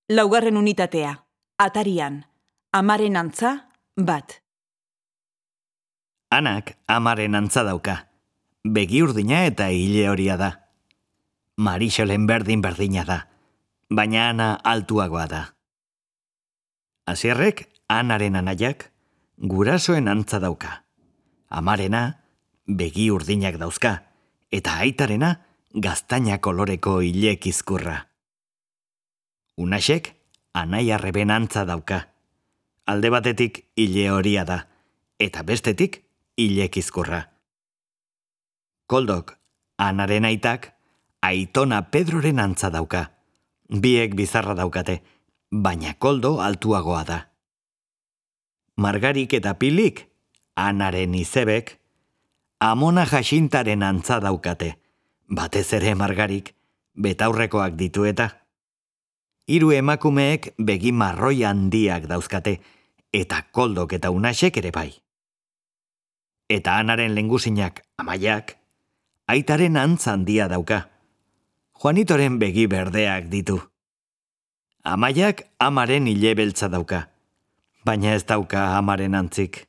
Laugarren unitatea. Atarian. Amaren antza, bat. Anak amaren antza dauka. Begi urdina eta ile horia da. Marixolen berdin-berdina da, baina Ana altuagoa da. Asierrek, Anaren anaiak, gurasoen antza dauka. Amarena, begi urdinak dauzka, eta aitarena, gaztaina koloreko ile kizkurra. Unaxek, anaiarreben antza dauka. Alde batetik ile horia da, eta bestetik ile kizkurra. Koldok, Anaren aitak, Aitona Pedroren antza dauka. Biek bizarra daukate, baina Koldo altuagoa da. Margarik eta Pilik, Anaren izebek, Amona Jaxintaren antza daukate, batez ere Margarik, betaurrekoak ditu eta. Hiru emakumeek begi marroi handiak dauzkate, eta Koldok eta Unaxek ere bai. Eta Anaren lengusinak, Amaiak, aitaren antza handia dauka. Juanitoren begi berdeak ditu. Amaiak amaren ile beltza dauka, baina ez dauka amaren antzik.